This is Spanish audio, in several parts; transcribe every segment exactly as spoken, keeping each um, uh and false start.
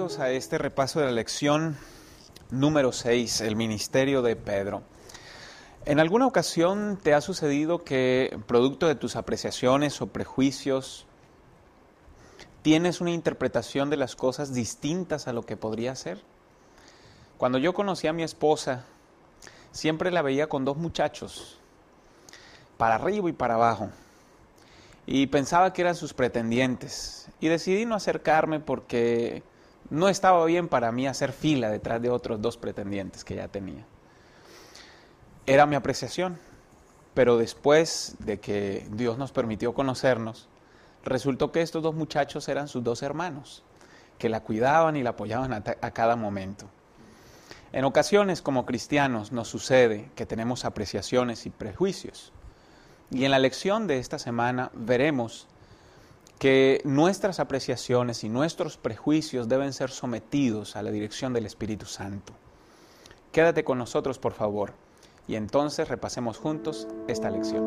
Bienvenidos a este repaso de la lección número seis, el ministerio de Pedro. ¿En alguna ocasión te ha sucedido que, producto de tus apreciaciones o prejuicios, tienes una interpretación de las cosas distintas a lo que podría ser? Cuando yo conocí a mi esposa, siempre la veía con dos muchachos, para arriba y para abajo, y pensaba que eran sus pretendientes, y decidí no acercarme porque no estaba bien para mí hacer fila detrás de otros dos pretendientes que ya tenía. Era mi apreciación, pero después de que Dios nos permitió conocernos, resultó que estos dos muchachos eran sus dos hermanos, que la cuidaban y la apoyaban a, a cada momento. En ocasiones, como cristianos, nos sucede que tenemos apreciaciones y prejuicios. Y en la lección de esta semana veremos que nuestras apreciaciones y nuestros prejuicios deben ser sometidos a la dirección del Espíritu Santo. Quédate con nosotros, por favor, y entonces repasemos juntos esta lección.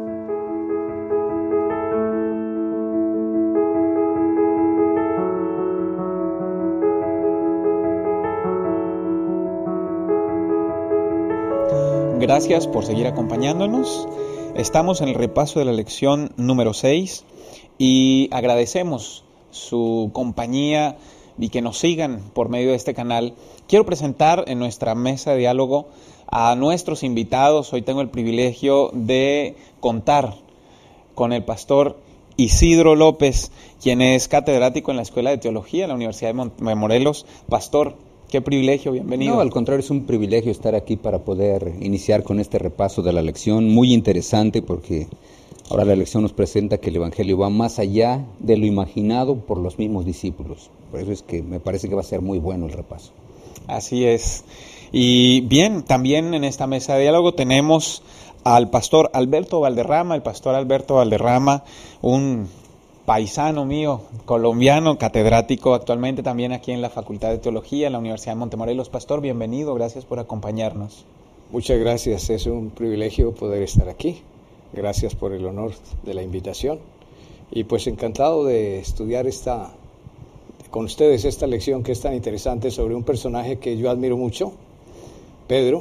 Gracias por seguir acompañándonos. Estamos en el repaso de la lección número seis y agradecemos su compañía y que nos sigan por medio de este canal. Quiero presentar en nuestra mesa de diálogo a nuestros invitados. Hoy tengo el privilegio de contar con el pastor Isidro López, quien es catedrático en la Escuela de Teología de la Universidad de Morelos. Pastor, qué privilegio, bienvenido. No, al contrario, es un privilegio estar aquí para poder iniciar con este repaso de la lección, muy interesante porque ahora la lección nos presenta que el Evangelio va más allá de lo imaginado por los mismos discípulos. Por eso es que me parece que va a ser muy bueno el repaso. Así es. Y bien, también en esta mesa de diálogo tenemos al pastor Alberto Valderrama, el pastor Alberto Valderrama, un paisano mío, colombiano, catedrático actualmente también aquí en la Facultad de Teología, en la Universidad de Montemorelos. Pastor, bienvenido, gracias por acompañarnos. Muchas gracias, es un privilegio poder estar aquí. Gracias por el honor de la invitación. Y pues encantado de estudiar esta, con ustedes esta lección que es tan interesante sobre un personaje que yo admiro mucho, Pedro,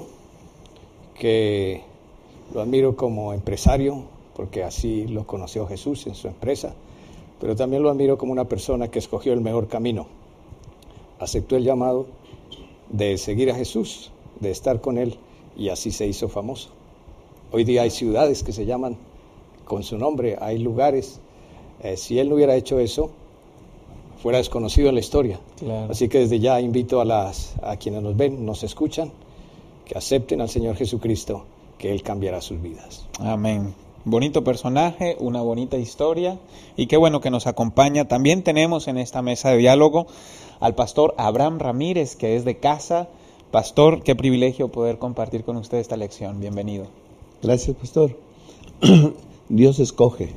que lo admiro como empresario, porque así lo conoció Jesús en su empresa, pero también lo admiro como una persona que escogió el mejor camino. Aceptó el llamado de seguir a Jesús, de estar con Él, y así se hizo famoso. Hoy día hay ciudades que se llaman con su nombre, hay lugares. Eh, si Él no hubiera hecho eso, fuera desconocido en la historia. Claro. Así que desde ya invito a, las, a quienes nos ven, nos escuchan, que acepten al Señor Jesucristo, que Él cambiará sus vidas. Amén. Bonito personaje, una bonita historia, y qué bueno que nos acompaña. También tenemos en esta mesa de diálogo al pastor Abraham Ramírez, que es de casa. Pastor, qué privilegio poder compartir con usted esta lección. Bienvenido. Gracias, pastor. Dios escoge.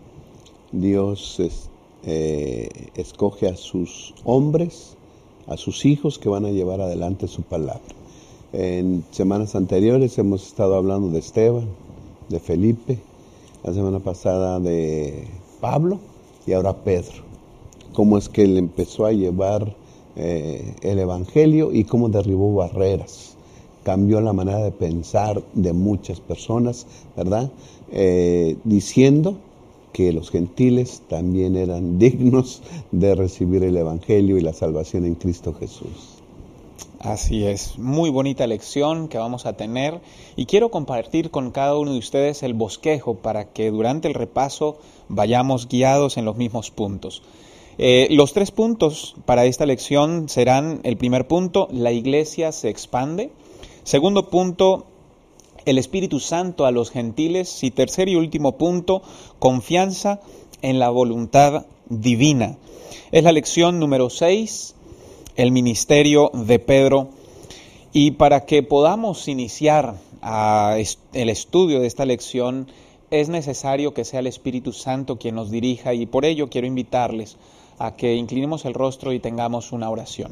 Dios es, eh, escoge a sus hombres, a sus hijos que van a llevar adelante su palabra. En semanas anteriores hemos estado hablando de Esteban, de Felipe, la semana pasada de Pablo y ahora Pedro. Cómo es que él empezó a llevar eh, el Evangelio y cómo derribó barreras. Cambió la manera de pensar de muchas personas, ¿verdad? Eh, diciendo que los gentiles también eran dignos de recibir el Evangelio y la salvación en Cristo Jesús. Así es, muy bonita lección que vamos a tener y quiero compartir con cada uno de ustedes el bosquejo para que durante el repaso vayamos guiados en los mismos puntos. Eh, los tres puntos para esta lección serán: el primer punto, la iglesia se expande; segundo punto, el Espíritu Santo a los gentiles; y tercer y último punto, confianza en la voluntad divina. Es la lección número seis, el ministerio de Pedro, y para que podamos iniciar a est- el estudio de esta lección es necesario que sea el Espíritu Santo quien nos dirija, y por ello quiero invitarles a que inclinemos el rostro y tengamos una oración.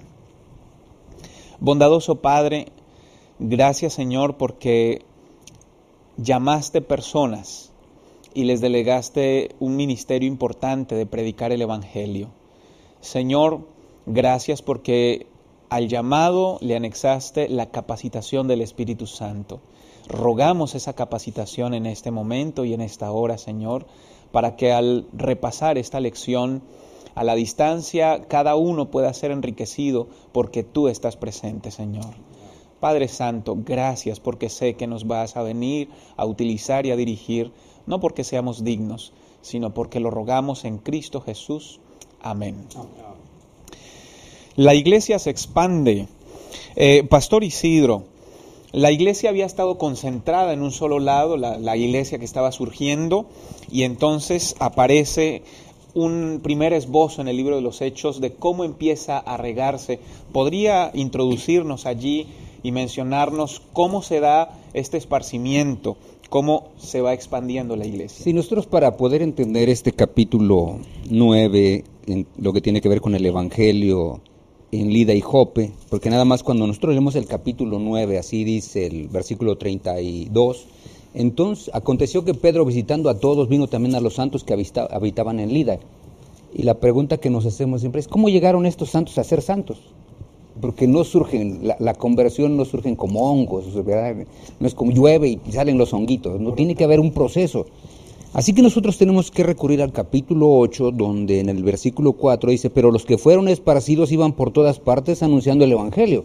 Bondadoso Padre, gracias Señor porque llamaste personas y les delegaste un ministerio importante de predicar el Evangelio. Señor, gracias porque al llamado le anexaste la capacitación del Espíritu Santo. Rogamos esa capacitación en este momento y en esta hora, Señor, para que al repasar esta lección a la distancia, cada uno pueda ser enriquecido porque tú estás presente, Señor. Padre Santo, gracias porque sé que nos vas a venir a utilizar y a dirigir, no porque seamos dignos, sino porque lo rogamos en Cristo Jesús. Amén. La iglesia se expande. Eh, Pastor Isidro, la iglesia había estado concentrada en un solo lado, la, la iglesia que estaba surgiendo, y entonces aparece un primer esbozo en el libro de los Hechos de cómo empieza a regarse. ¿Podría introducirnos allí y mencionarnos cómo se da este esparcimiento, cómo se va expandiendo la iglesia? Sí, nosotros para poder entender este capítulo nueve, en lo que tiene que ver con el Evangelio en Lida y Jope, porque nada más cuando nosotros leemos el capítulo nueve, así dice el versículo treinta y dos, entonces aconteció que Pedro, visitando a todos, vino también a los santos que habita, habitaban en Lida. Y la pregunta que nos hacemos siempre es, ¿cómo llegaron estos santos a ser santos? Porque no surgen, la, la conversión no surgen como hongos, ¿verdad? No es como llueve y salen los honguitos, no, tiene que haber un proceso. Así que nosotros tenemos que recurrir al capítulo ocho, donde en el versículo cuatro dice, pero los que fueron esparcidos iban por todas partes anunciando el Evangelio.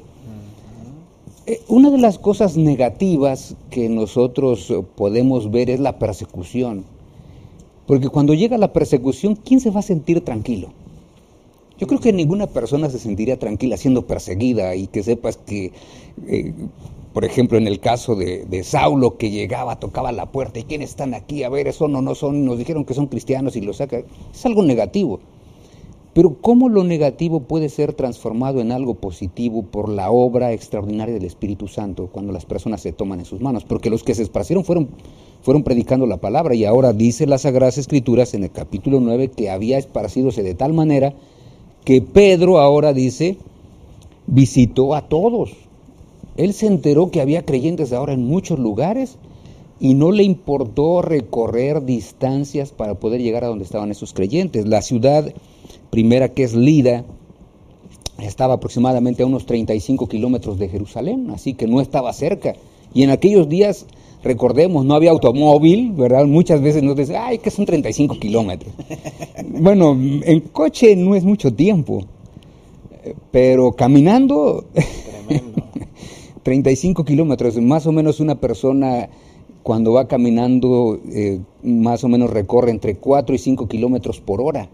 Uh-huh. Eh, una de las cosas negativas que nosotros podemos ver es la persecución. Porque cuando llega la persecución, ¿quién se va a sentir tranquilo? Yo creo que ninguna persona se sentiría tranquila siendo perseguida y que sepas que... Eh, Por ejemplo, en el caso de, de Saulo, que llegaba, tocaba la puerta, ¿y quiénes están aquí? A ver, son o no son, nos dijeron que son cristianos y lo saca. Es algo negativo. Pero ¿cómo lo negativo puede ser transformado en algo positivo por la obra extraordinaria del Espíritu Santo cuando las personas se toman en sus manos? Porque los que se esparcieron fueron, fueron predicando la palabra, y ahora dice las Sagradas Escrituras en el capítulo nueve que había esparcidose de tal manera que Pedro ahora dice, visitó a todos. Él se enteró que había creyentes ahora en muchos lugares y no le importó recorrer distancias para poder llegar a donde estaban esos creyentes. La ciudad primera, que es Lida, estaba aproximadamente a unos treinta y cinco kilómetros de Jerusalén, así que no estaba cerca. Y en aquellos días, recordemos, no había automóvil, ¿verdad? Muchas veces nos dicen, ay, que son treinta y cinco kilómetros. Bueno, en coche no es mucho tiempo, pero caminando... Tremendo. treinta y cinco kilómetros, más o menos una persona cuando va caminando eh, más o menos recorre entre cuatro y cinco kilómetros por hora.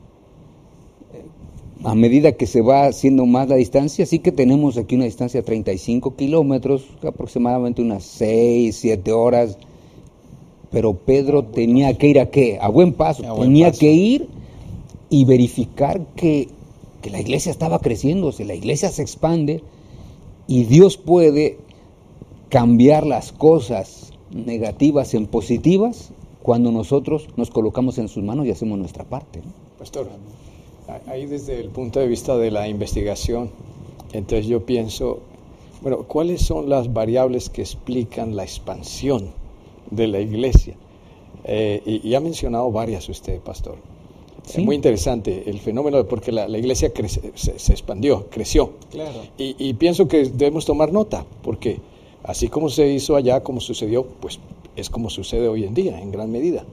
A medida que se va haciendo más la distancia, sí que tenemos aquí una distancia de treinta y cinco kilómetros, aproximadamente unas seis, siete horas, pero Pedro tenía que ir a qué, a buen paso, a buen tenía paso. que ir y verificar que, que la iglesia estaba creciendo, si la iglesia se expande, y Dios puede cambiar las cosas negativas en positivas cuando nosotros nos colocamos en sus manos y hacemos nuestra parte, ¿no? Pastor, ahí desde el punto de vista de la investigación, entonces yo pienso, bueno, ¿cuáles son las variables que explican la expansión de la iglesia? Eh, y, y ha mencionado varias usted, Pastor. ¿Sí? Es muy interesante el fenómeno de porque la, la iglesia crece, se, se expandió, creció. Claro. Y, y pienso que debemos tomar nota, porque así como se hizo allá, como sucedió, pues es como sucede hoy en día, en gran medida.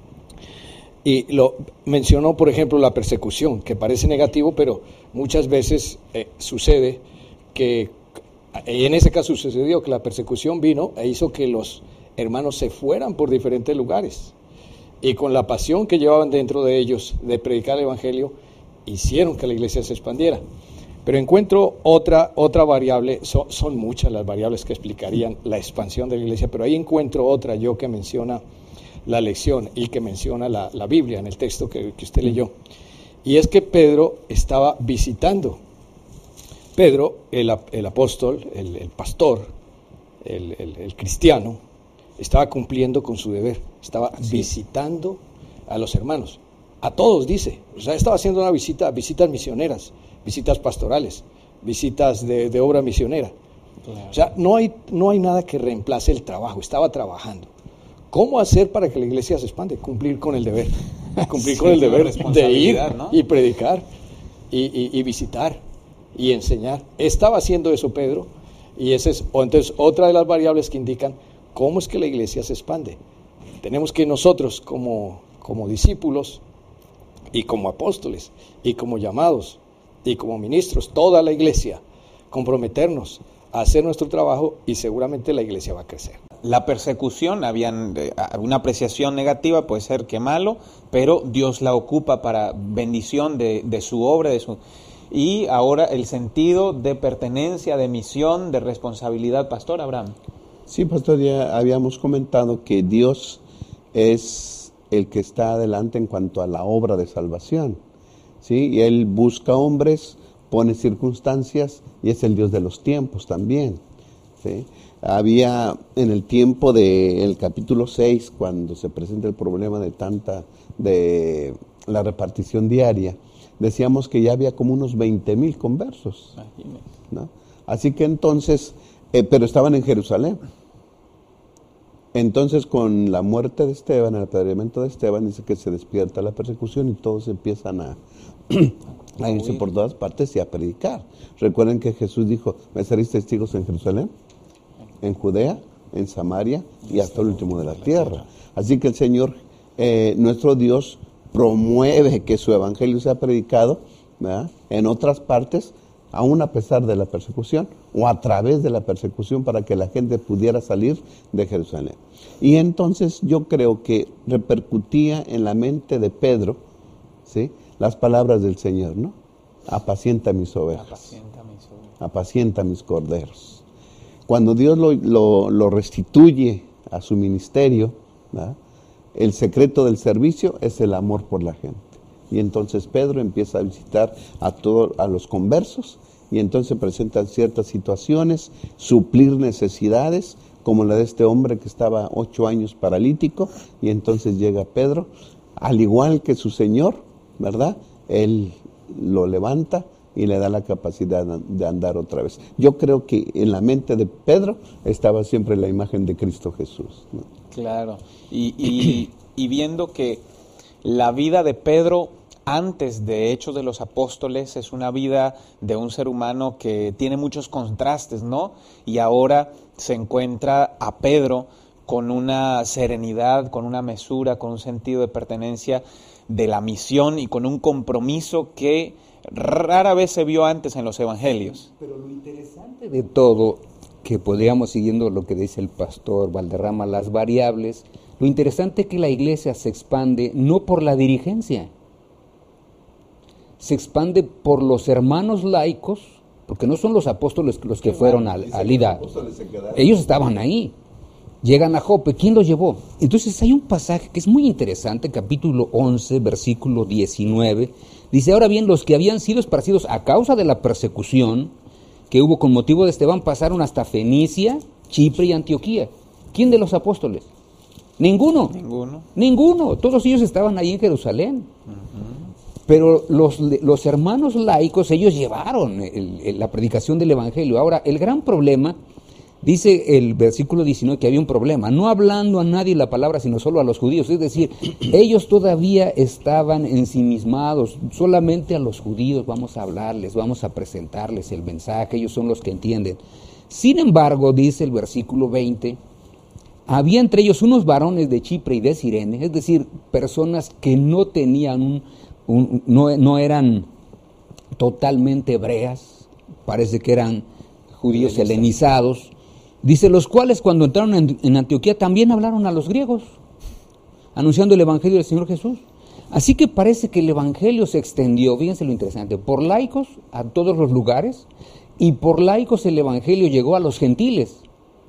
Y lo mencionó, por ejemplo, la persecución, que parece negativo, pero muchas veces eh, sucede que, y en ese caso sucedió que la persecución vino e hizo que los hermanos se fueran por diferentes lugares. Y con la pasión que llevaban dentro de ellos de predicar el Evangelio, hicieron que la iglesia se expandiera. Pero encuentro otra, otra variable, so, son muchas las variables que explicarían la expansión de la iglesia, pero ahí encuentro otra yo que menciona la lección y que menciona la, la Biblia en el texto que, que usted leyó. Y es que Pedro estaba visitando. Pedro, el, el apóstol, el, el pastor, el, el, el cristiano, estaba cumpliendo con su deber, estaba sí. visitando a los hermanos, a todos dice, o sea, estaba haciendo una visita, visitas misioneras, visitas pastorales, visitas de, de obra misionera. Claro. O sea, no hay, no hay nada que reemplace el trabajo, estaba trabajando. ¿Cómo hacer para que la iglesia se expande? Cumplir con el deber, cumplir sí, con el deber de ir, ¿no? y predicar y, y, y visitar. y enseñar. Estaba haciendo eso Pedro, y esa es entonces otra de las variables que indican cómo es que la iglesia se expande. Tenemos que nosotros como, como discípulos y como apóstoles y como llamados y como ministros, toda la iglesia, comprometernos a hacer nuestro trabajo y seguramente la iglesia va a crecer. La persecución, habían eh, una apreciación negativa, puede ser que malo, pero Dios la ocupa para bendición de, de su obra, de su... Y ahora el sentido de pertenencia, de misión, de responsabilidad. Pastor Abraham. Sí, pastor, ya habíamos comentado que Dios es el que está adelante en cuanto a la obra de salvación, ¿sí? Y Él busca hombres, pone circunstancias, y es el Dios de los tiempos también, ¿sí? Había en el tiempo del capítulo seis, cuando se presenta el problema de tanta, de la repartición diaria, decíamos que ya había como unos veinte mil conversos, ¿no? Así que entonces, eh, pero estaban en Jerusalén. Entonces, con la muerte de Esteban, el apedreamiento de Esteban, dice que se despierta la persecución y todos empiezan a, a irse por todas partes y a predicar. Recuerden que Jesús dijo, me seréis testigos en Jerusalén, en Judea, en Samaria y hasta el último de la tierra. Así que el Señor, eh, nuestro Dios, promueve que su evangelio sea predicado, ¿verdad?, en otras partes, aún a pesar de la persecución o a través de la persecución, para que la gente pudiera salir de Jerusalén. Y entonces yo creo que repercutía en la mente de Pedro, ¿sí?, las palabras del Señor, ¿no? Apacienta mis ovejas, apacienta mis, ovejas. Apacienta mis corderos. Cuando Dios lo, lo, lo restituye a su ministerio, ¿verdad?, el secreto del servicio es el amor por la gente. Y entonces Pedro empieza a visitar a todos, a los conversos, y entonces se presentan ciertas situaciones, suplir necesidades, como la de este hombre que estaba ocho años paralítico, y entonces llega Pedro, al igual que su Señor, ¿verdad? Él lo levanta y le da la capacidad de andar otra vez. Yo creo que en la mente de Pedro estaba siempre la imagen de Cristo Jesús, ¿no? Claro, y, y, y viendo que la vida de Pedro antes de Hechos de los Apóstoles es una vida de un ser humano que tiene muchos contrastes, ¿no? Y ahora se encuentra a Pedro con una serenidad, con una mesura, con un sentido de pertenencia de la misión y con un compromiso que rara vez se vio antes en los evangelios. Pero lo interesante de todo, que podríamos, siguiendo lo que dice el pastor Valderrama, las variables, lo interesante es que la iglesia se expande no por la dirigencia, se expande por los hermanos laicos, porque no son los apóstoles los que fueron a, a Lida, ellos estaban ahí, llegan a Jope, ¿quién los llevó? Entonces hay un pasaje que es muy interesante, capítulo once, versículo diecinueve, dice, ahora bien, los que habían sido esparcidos a causa de la persecución que hubo con motivo de Esteban pasaron hasta Fenicia, Chipre y Antioquía. ¿Quién de los apóstoles? Ninguno. Ninguno. Ninguno. Todos ellos estaban ahí en Jerusalén. Uh-huh. Pero los, los hermanos laicos, ellos llevaron el, el, la predicación del evangelio. Ahora, el gran problema, dice el versículo diecinueve que había un problema, no hablando a nadie la palabra, sino solo a los judíos. Es decir, ellos todavía estaban ensimismados, solamente a los judíos vamos a hablarles, vamos a presentarles el mensaje, ellos son los que entienden. Sin embargo, dice el versículo veinte, había entre ellos unos varones de Chipre y de Cirene, es decir, personas que no tenían un, un no, no eran totalmente hebreas, parece que eran judíos helenizados. Dice, los cuales cuando entraron en, en Antioquía también hablaron a los griegos, anunciando el evangelio del Señor Jesús. Así que parece que el evangelio se extendió, fíjense lo interesante, por laicos a todos los lugares, y por laicos el evangelio llegó a los gentiles.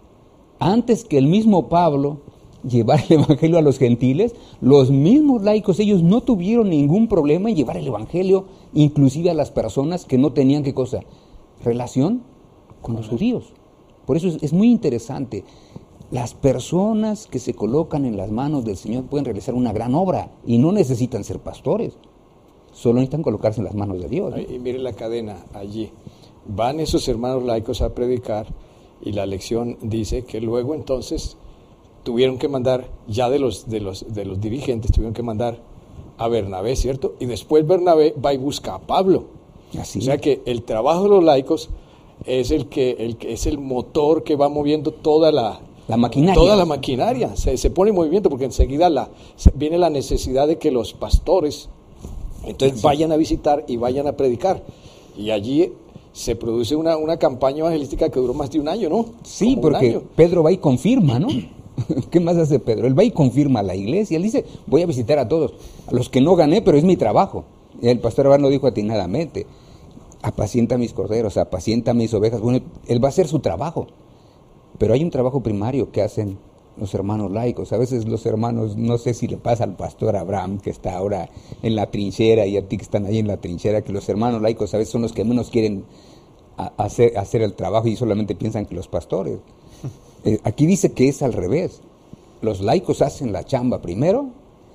Antes que el mismo Pablo llevara el evangelio a los gentiles, los mismos laicos, ellos no tuvieron ningún problema en llevar el evangelio, inclusive a las personas que no tenían, ¿qué cosa? Relación con los judíos. Por eso es, es muy interesante. Las personas que se colocan en las manos del Señor pueden realizar una gran obra y no necesitan ser pastores, solo necesitan colocarse en las manos de Dios, ¿no? Y mire la cadena allí. Van esos hermanos laicos a predicar y la lección dice que luego entonces tuvieron que mandar, ya de los, de los, de los dirigentes, tuvieron que mandar a Bernabé, ¿cierto? Y después Bernabé va y busca a Pablo. Así o sea es. que el trabajo de los laicos es el que, el que es el motor que va moviendo toda la, La maquinaria. Toda la maquinaria se, se pone en movimiento porque enseguida la, se, viene la necesidad de que los pastores entonces vayan a visitar y vayan a predicar. Y allí se produce una, una campaña evangelística que duró más de un año, ¿no? Sí, Como un porque año. Pedro va y confirma, ¿no? ¿Qué más hace Pedro? Él va y confirma a la iglesia. Él dice, voy a visitar a todos, a los que no gané, pero es mi trabajo. Y el pastor Abraham lo dijo atinadamente, apacienta mis corderos, apacienta mis ovejas. Bueno, él va a hacer su trabajo, pero hay un trabajo primario que hacen los hermanos laicos. A veces los hermanos, no sé si le pasa al pastor Abraham, que está ahora en la trinchera, y a ti que están ahí en la trinchera, que los hermanos laicos a veces son los que menos quieren a, hacer, hacer el trabajo y solamente piensan que los pastores. Eh, aquí dice que es al revés. Los laicos hacen la chamba primero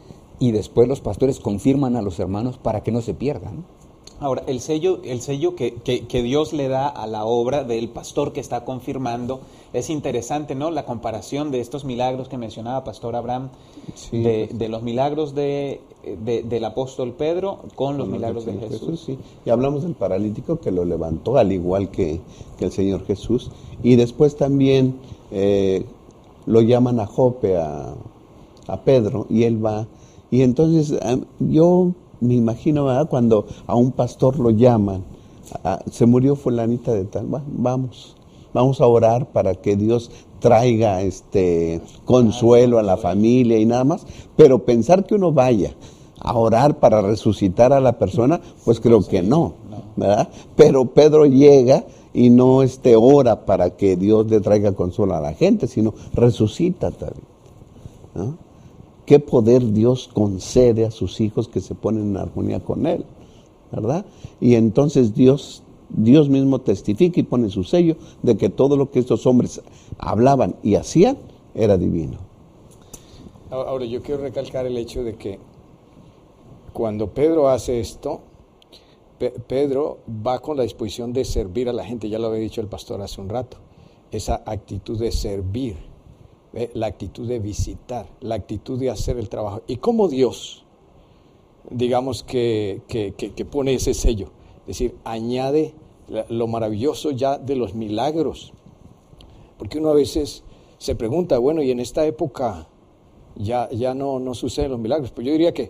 y después los pastores confirman a los hermanos para que no se pierdan. Ahora, el sello, el sello que, que, que Dios le da a la obra del pastor que está confirmando, es interesante, ¿no? La comparación de estos milagros que mencionaba Pastor Abraham, Sí. de, de los milagros de, de, del apóstol Pedro con los Con milagros de del Señor Jesús. sí. Y hablamos del paralítico que lo levantó al igual que, que el Señor Jesús. Y después también eh, lo llaman a Jope, a, a Pedro, y él va. Y entonces eh, yo me imagino, ¿verdad? Cuando a un pastor lo llaman, a, se murió fulanita de tal, va, vamos, vamos a orar para que Dios traiga este consuelo a la familia y nada más, pero pensar que uno vaya a orar para resucitar a la persona, pues creo que no, ¿verdad? Pero Pedro llega y no este ora para que Dios le traiga consuelo a la gente, sino resucita también, ¿no? ¿Qué poder Dios concede a sus hijos que se ponen en armonía con Él? ¿Verdad? Y entonces Dios, Dios mismo testifica y pone su sello de que todo lo que estos hombres hablaban y hacían era divino. Ahora, yo quiero recalcar el hecho de que cuando Pedro hace esto, Pe- Pedro va con la disposición de servir a la gente, ya lo había dicho el pastor hace un rato, esa actitud de servir. ¿Ve? La actitud de visitar, la actitud de hacer el trabajo. Y como Dios, digamos que, que, que, que pone ese sello, es decir, añade lo maravilloso ya de los milagros. Porque uno a veces se pregunta, bueno, y en esta época ya, ya no, no suceden los milagros. Pues yo diría que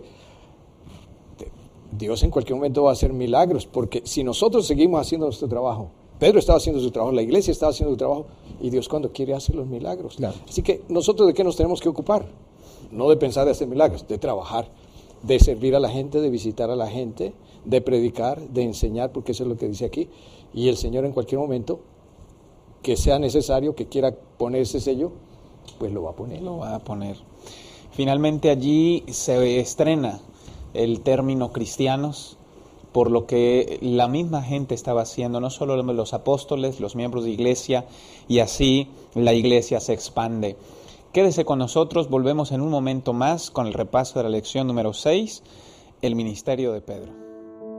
Dios en cualquier momento va a hacer milagros, porque si nosotros seguimos haciendo nuestro trabajo, Pedro estaba haciendo su trabajo, la iglesia estaba haciendo su trabajo, y Dios cuando quiere hace los milagros. Claro. Así que nosotros, ¿de qué nos tenemos que ocupar? No de pensar de hacer milagros, de trabajar, de servir a la gente, de visitar a la gente, de predicar, de enseñar, porque eso es lo que dice aquí. Y el Señor en cualquier momento que sea necesario, que quiera poner ese sello, pues lo va a poner. Lo va a poner. Finalmente allí se estrena el término cristianos, por lo que la misma gente estaba haciendo, no solo los apóstoles, los miembros de iglesia, y así la iglesia se expande. Quédese con nosotros, volvemos en un momento más con el repaso de la lección número seis, el ministerio de Pedro.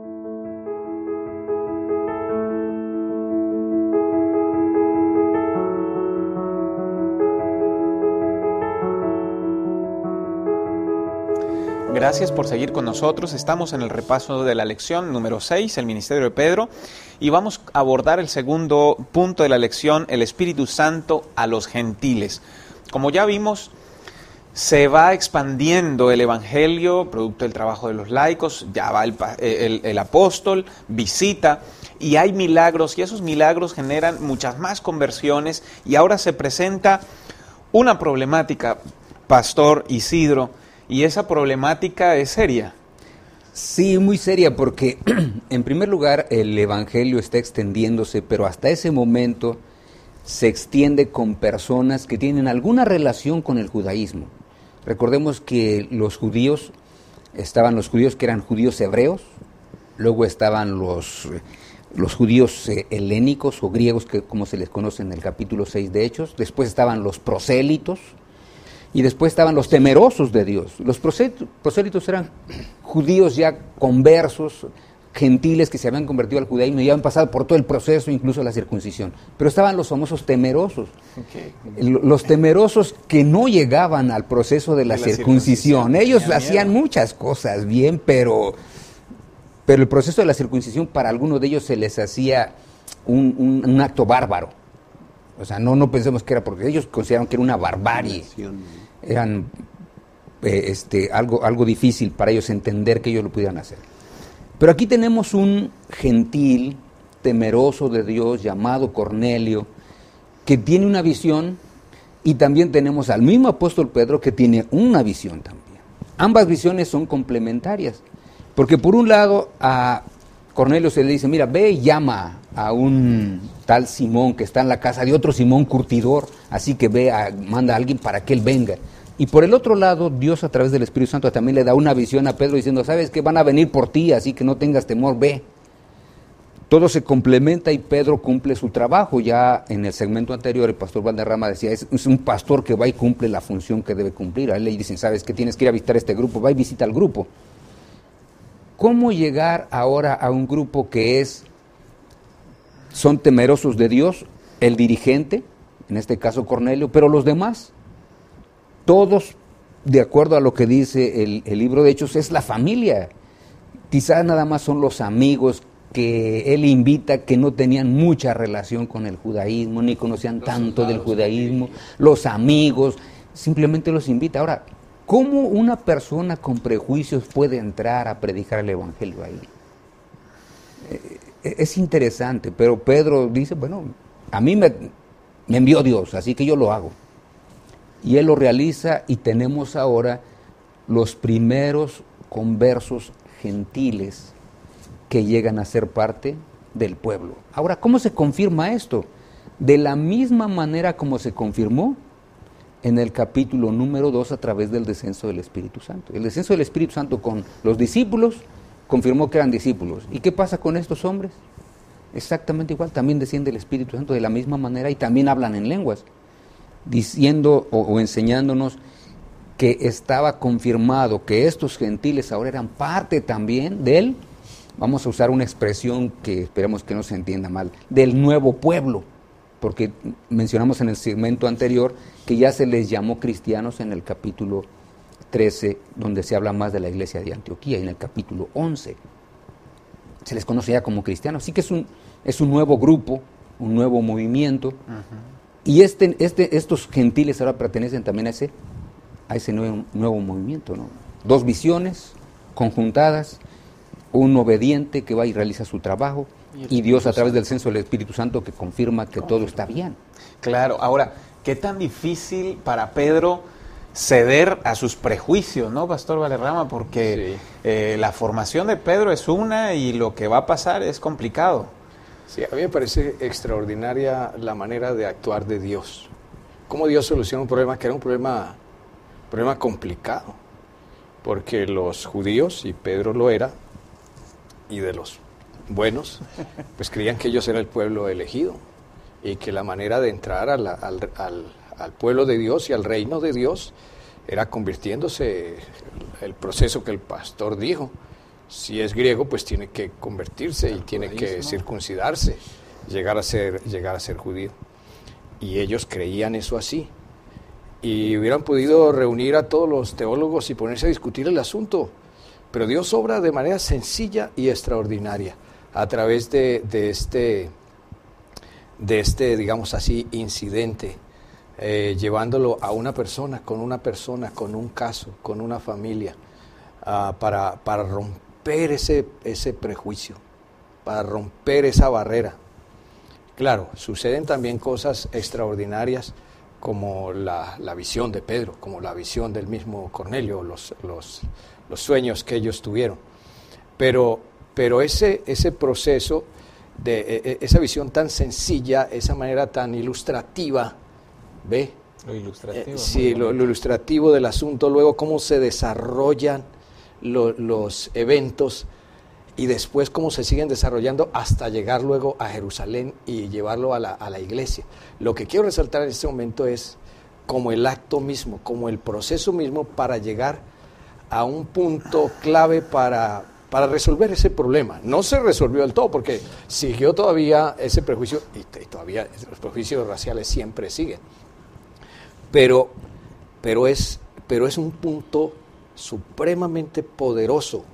Gracias por seguir con nosotros. Estamos en el repaso de la lección número seis, el ministerio de Pedro, y vamos a abordar el segundo punto de la lección, el Espíritu Santo a los gentiles. Como ya vimos, se va expandiendo el evangelio, producto del trabajo de los laicos, ya va el, el, el apóstol, visita, y hay milagros, y esos milagros generan muchas más conversiones, y ahora se presenta una problemática, Pastor Isidro, y esa problemática es seria. Sí, muy seria, porque en primer lugar el evangelio está extendiéndose, pero hasta ese momento se extiende con personas que tienen alguna relación con el judaísmo. Recordemos que los judíos, estaban los judíos que eran judíos hebreos, luego estaban los, los judíos eh, helénicos o griegos, que como se les conoce en el capítulo seis de Hechos, después estaban los prosélitos, y después estaban los temerosos de Dios. Los prosélitos eran judíos ya conversos, gentiles que se habían convertido al judaísmo y ya habían pasado por todo el proceso, incluso la circuncisión. Pero estaban los famosos temerosos. Okay. Los temerosos que no llegaban al proceso de la, de la circuncisión. circuncisión. Ellos hacían miedo. Muchas cosas bien, pero pero el proceso de la circuncisión para algunos de ellos se les hacía un, un, un acto bárbaro. O sea, no, no pensemos que era porque ellos consideraban que era una barbarie. Eran eh, este, algo, algo difícil para ellos entender que ellos lo pudieran hacer. Pero aquí tenemos un gentil temeroso de Dios llamado Cornelio, que tiene una visión, y también tenemos al mismo apóstol Pedro que tiene una visión también. Ambas visiones son complementarias, porque por un lado a Cornelio se le dice, mira, ve y llama a un tal Simón que está en la casa de otro Simón curtidor, así que ve, a, manda a alguien para que él venga. Y por el otro lado, Dios a través del Espíritu Santo también le da una visión a Pedro diciendo, sabes que van a venir por ti, así que no tengas temor, ve. Todo se complementa y Pedro cumple su trabajo. Ya en el segmento anterior el pastor Valderrama decía, es, es un pastor que va y cumple la función que debe cumplir. A él le dicen, sabes que tienes que ir a visitar este grupo, va y visita al grupo. ¿Cómo llegar ahora a un grupo que es, son temerosos de Dios, el dirigente, en este caso Cornelio, pero los demás? Todos, de acuerdo a lo que dice el, el libro de Hechos, es la familia. Quizás nada más son los amigos que él invita, que no tenían mucha relación con el judaísmo, ni conocían tanto del judaísmo, los amigos, simplemente los invita. Ahora, ¿cómo una persona con prejuicios puede entrar a predicar el evangelio ahí? Eh, es interesante, pero Pedro dice, bueno, a mí me, me envió Dios, así que yo lo hago. Y él lo realiza y tenemos ahora los primeros conversos gentiles que llegan a ser parte del pueblo. Ahora, ¿cómo se confirma esto? De la misma manera como se confirmó en el capítulo número dos a través del descenso del Espíritu Santo. El descenso del Espíritu Santo con los discípulos confirmó que eran discípulos. ¿Y qué pasa con estos hombres? Exactamente igual, también desciende el Espíritu Santo de la misma manera y también hablan en lenguas, diciendo o, o enseñándonos que estaba confirmado que estos gentiles ahora eran parte también del, vamos a usar una expresión que esperemos que no se entienda mal, del nuevo pueblo, porque mencionamos en el segmento anterior que ya se les llamó cristianos en el capítulo trece, donde se habla más de la iglesia de Antioquía, y en el capítulo once se les conoce ya como cristianos, así que es un, es un nuevo grupo, un nuevo movimiento. Uh-huh. Y este, este, estos gentiles ahora pertenecen también a ese, a ese nuevo, nuevo movimiento, ¿no? Dos visiones conjuntadas, un obediente que va y realiza su trabajo, y, y Dios a través del censo del Espíritu Santo que confirma que todo está bien. Claro, ahora, ¿qué tan difícil para Pedro ceder a sus prejuicios, ¿no, Pastor Valderrama? Porque sí. eh, la formación de Pedro es una y lo que va a pasar es complicado. Sí, a mí me parece extraordinaria la manera de actuar de Dios. Cómo Dios soluciona un problema que era un problema, problema complicado. Porque los judíos, y Pedro lo era, y de los buenos, pues creían que ellos eran el pueblo elegido. Y que la manera de entrar a la, al, al, al pueblo de Dios y al reino de Dios era convirtiéndose, el proceso que el pastor dijo. Si es griego, pues tiene que convertirse y tiene que circuncidarse, llegar a ser, llegar a ser judío. Y ellos creían eso así. Y hubieran podido reunir a todos los teólogos y ponerse a discutir el asunto. Pero Dios obra de manera sencilla y extraordinaria a través de, de, este, de este, digamos así, incidente, eh, llevándolo a una persona, con una persona, con un caso, con una familia, uh, para, para romper ese, ese prejuicio, para romper esa barrera. Claro, suceden también cosas extraordinarias como la, la visión de Pedro, como la visión del mismo Cornelio, los, los, los sueños que ellos tuvieron. Pero, pero ese, ese proceso, de esa visión tan sencilla, esa manera tan ilustrativa, ¿ve? Lo ilustrativo. Eh, sí, lo, lo ilustrativo del asunto, luego cómo se desarrollan Lo, los eventos y después cómo se siguen desarrollando hasta llegar luego a Jerusalén y llevarlo a la, a la iglesia. Lo que quiero resaltar en este momento es como el acto mismo, como el proceso mismo para llegar a un punto clave para, para resolver ese problema. No se resolvió del todo porque siguió todavía ese prejuicio y, y todavía los prejuicios raciales siempre siguen. Pero, pero, es, pero es un punto supremamente poderoso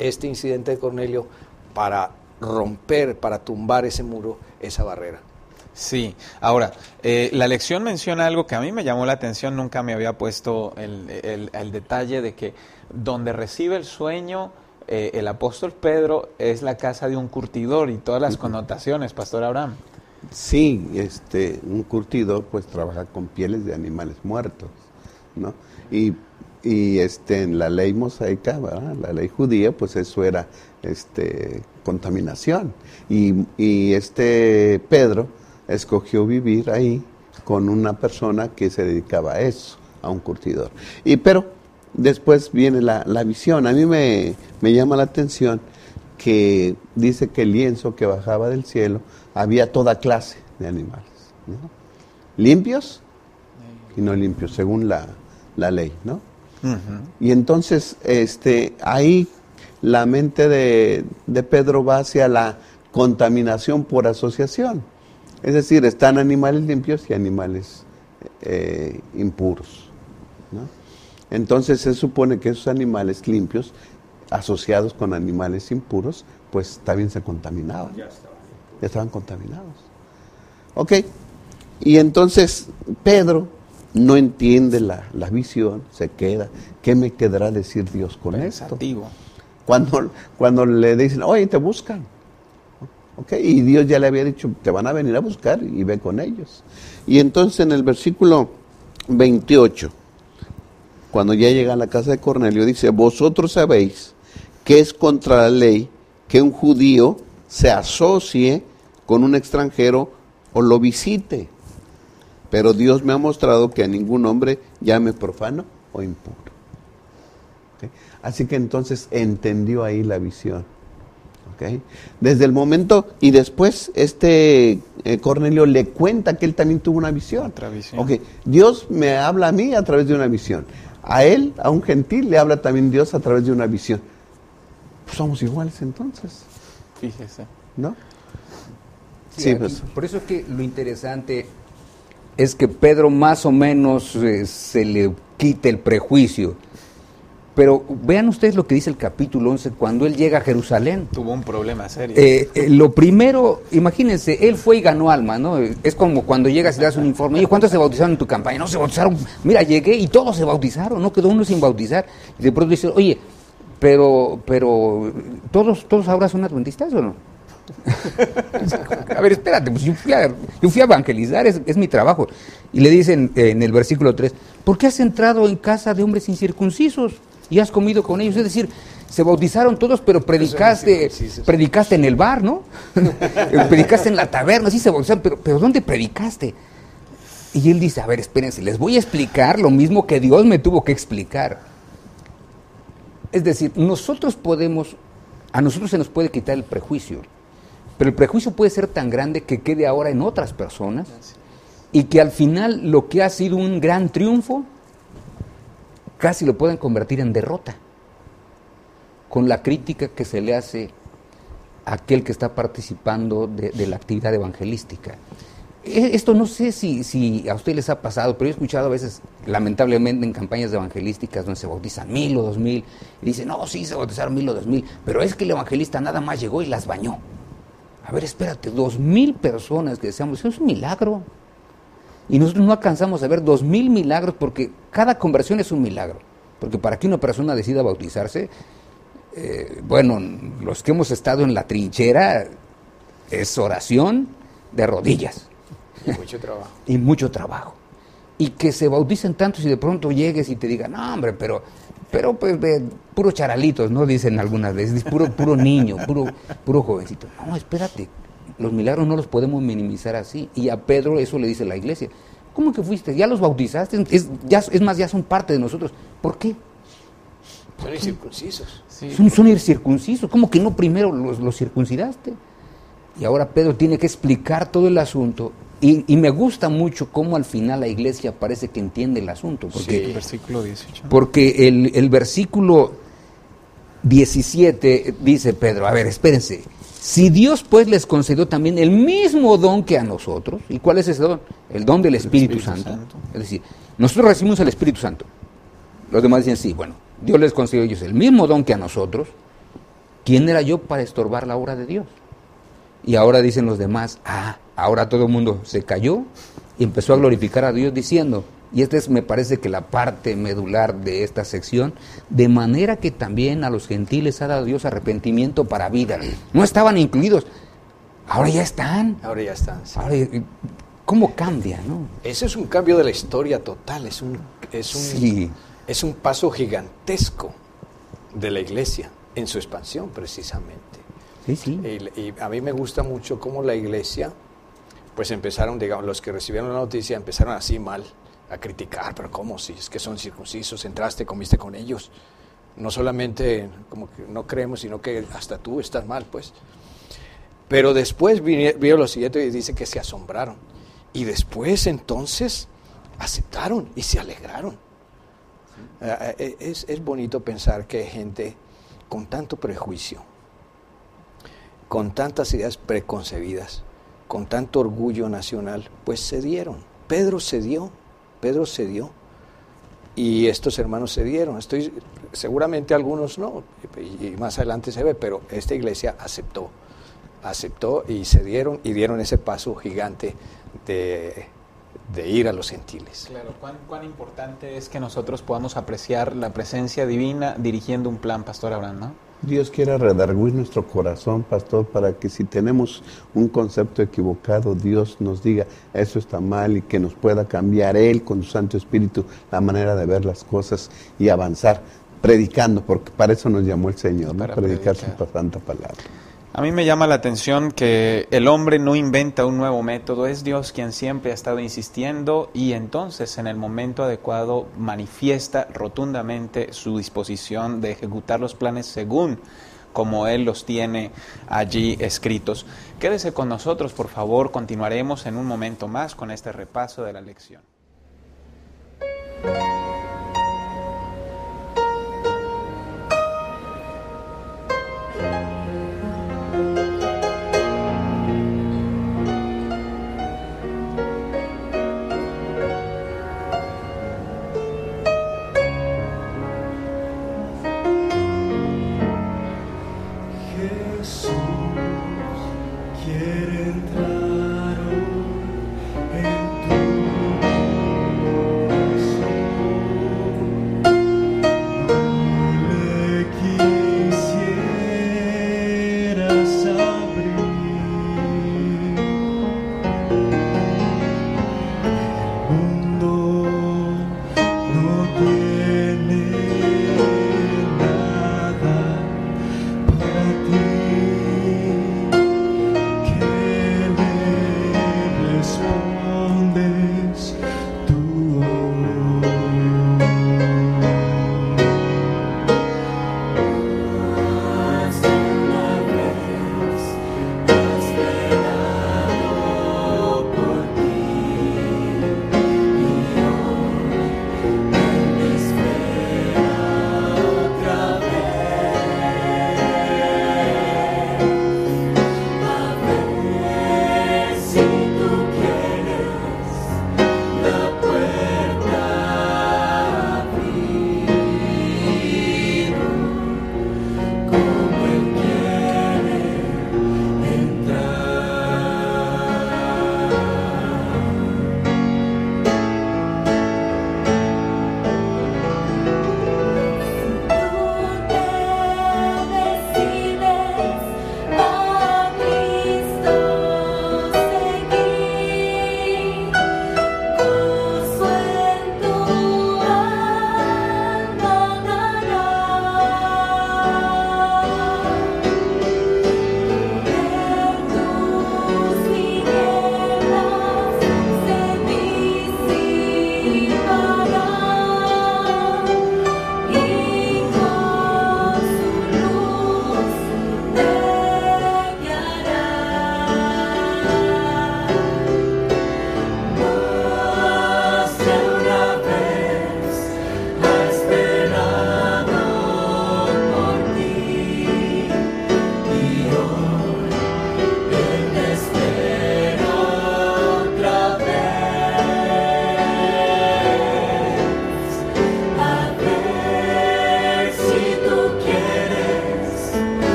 este incidente de Cornelio para romper, para tumbar ese muro, esa barrera. Sí, ahora, eh, la lección menciona algo que a mí me llamó la atención, nunca me había puesto el, el, el detalle de que donde recibe el sueño eh, el apóstol Pedro es la casa de un curtidor y todas las connotaciones, Pastor Abraham. Sí, este, un curtidor pues trabaja con pieles de animales muertos, ¿no? Y, y este, en la ley mosaica, ¿verdad? La ley judía, pues eso era este, contaminación. Y, y este Pedro escogió vivir ahí con una persona que se dedicaba a eso, a un curtidor. Y pero después viene la, la visión. A mí me, me llama la atención que dice que el lienzo que bajaba del cielo había toda clase de animales, ¿no? Limpios y no limpios, según la, la ley, ¿no? Uh-huh. Y entonces este, ahí la mente de, de Pedro va hacia la contaminación por asociación. Es decir, están animales limpios y animales eh, impuros, ¿no? Entonces se supone que esos animales limpios, asociados con animales impuros, pues también se contaminaban. Ya estaban, ya estaban contaminados. Ok, y entonces Pedro no entiende la, la visión, se queda. ¿Qué me quedará decir Dios con Pensativo. esto? Cuando, cuando le dicen, oye, te buscan. Okay, y Dios ya le había dicho, te van a venir a buscar y ve con ellos. Y entonces en el versículo veintiocho, cuando ya llega a la casa de Cornelio, dice, vosotros sabéis que es contra la ley que un judío se asocie con un extranjero o lo visite. Pero Dios me ha mostrado que a ningún hombre llame profano o impuro. Okay. Así que entonces entendió ahí la visión. Okay. Desde el momento, y después este eh, Cornelio le cuenta que él también tuvo una visión. Otra visión. Okay. Dios me habla a mí a través de una visión. A él, a un gentil, le habla también Dios a través de una visión. Pues somos iguales entonces. Fíjese. ¿No? Sí, sí, pues. Por eso es que lo interesante es que Pedro más o menos eh, se le quita el prejuicio. Pero vean ustedes lo que dice el capítulo once, cuando él llega a Jerusalén. Tuvo un problema serio. Eh, eh, lo primero, imagínense, él fue y ganó alma, ¿no? Es como cuando llegas y le das un informe, ¿y cuántos se bautizaron en tu campaña? No, se bautizaron, mira, llegué y todos se bautizaron, no quedó uno sin bautizar. Y de pronto dice, oye, pero, pero, ¿todos, todos ahora son adventistas o no? A ver, espérate, pues yo fui a, yo fui a evangelizar, es, es mi trabajo. Y le dicen eh, en el versículo tres, ¿por qué has entrado en casa de hombres incircuncisos y has comido con ellos? Es decir, se bautizaron todos, pero predicaste predicaste en el bar, ¿no? Predicaste en la taberna, sí se bautizaron, pero, pero ¿dónde predicaste? Y él dice, a ver, espérense, les voy a explicar lo mismo que Dios me tuvo que explicar. Es decir, nosotros podemos, a nosotros se nos puede quitar el prejuicio, pero el prejuicio puede ser tan grande que quede ahora en otras personas y que al final lo que ha sido un gran triunfo casi lo pueden convertir en derrota con la crítica que se le hace a aquel que está participando de, de la actividad evangelística. Esto no sé si, si a ustedes les ha pasado, pero yo he escuchado a veces, lamentablemente, en campañas evangelísticas donde se bautizan mil o dos mil, y dicen, no, sí, se bautizaron mil o dos mil, pero es que el evangelista nada más llegó y las bañó. A ver, espérate, dos mil personas que deseamos, eso es un milagro. Y nosotros no alcanzamos a ver dos mil milagros porque cada conversión es un milagro. Porque para que una persona decida bautizarse, eh, bueno, los que hemos estado en la trinchera, es oración de rodillas. Y mucho trabajo. Y mucho trabajo. Y que se bauticen tantos y de pronto llegues y te digan, no, hombre, pero, pero pues, de puro charalitos, ¿no? Dicen algunas veces, puro, puro niño, puro, puro jovencito. No, espérate, los milagros no los podemos minimizar así. Y a Pedro eso le dice la iglesia. ¿Cómo que fuiste? ¿Ya los bautizaste? Es, ya, es más, ya son parte de nosotros. ¿Por qué? ¿Por son incircuncisos. Sí. Son, son incircuncisos. ¿Cómo que no primero los, los circuncidaste? Y ahora Pedro tiene que explicar todo el asunto. Y, y me gusta mucho cómo al final la iglesia parece que entiende el asunto. Porque, sí, el versículo dieciocho. Porque el, el versículo diecisiete dice Pedro, a ver, espérense. Si Dios pues les concedió también el mismo don que a nosotros, ¿y cuál es ese don? El don del Espíritu, Espíritu Santo. Santo. Es decir, nosotros recibimos el Espíritu Santo. Los demás dicen, sí, bueno, Dios les concedió a ellos el mismo don que a nosotros. ¿quién era yo para estorbar la obra de Dios? Y ahora dicen los demás, ah, ahora todo el mundo se cayó y empezó a glorificar a Dios diciendo, y esta es, me parece que la parte medular de esta sección, de manera que también a los gentiles ha dado Dios arrepentimiento para vida. No estaban incluidos, ahora ya están. Ahora ya están. Sí. Ahora, ¿cómo cambia, no? Ese es un cambio de la historia total, es un, es un, Sí. es un paso gigantesco de la iglesia en su expansión precisamente. Sí, sí. Y, y a mí me gusta mucho cómo la iglesia, pues empezaron, digamos, los que recibieron la noticia empezaron así mal a criticar, pero ¿cómo? Si es que son circuncisos, entraste, comiste con ellos. No solamente como que no creemos, sino que hasta tú estás mal, pues. Pero después vieron lo siguiente y dice que se asombraron. Y después entonces aceptaron y se alegraron. Es, es bonito pensar que hay gente con tanto prejuicio, con tantas ideas preconcebidas, con tanto orgullo nacional, pues cedieron. Pedro cedió, Pedro cedió y estos hermanos cedieron. Estoy, seguramente algunos no, y más adelante se ve, pero esta iglesia aceptó, aceptó y cedieron y dieron ese paso gigante de, de ir a los gentiles. Claro, ¿cuán, cuán importante es que nosotros podamos apreciar la presencia divina dirigiendo un plan, Pastor Abraham, ¿no? Dios quiere redarguir nuestro corazón, pastor, para que si tenemos un concepto equivocado, Dios nos diga, eso está mal, y que nos pueda cambiar Él con su Santo Espíritu la manera de ver las cosas y avanzar predicando, porque para eso nos llamó el Señor, ¿no? Para Predicar predicar. su santa palabra. A mí me llama la atención que el hombre no inventa un nuevo método, es Dios quien siempre ha estado insistiendo y entonces en el momento adecuado manifiesta rotundamente su disposición de ejecutar los planes según como Él los tiene allí escritos. Quédese con nosotros, por favor, continuaremos en un momento más con este repaso de la lección. Quiere entrar en tu corazón.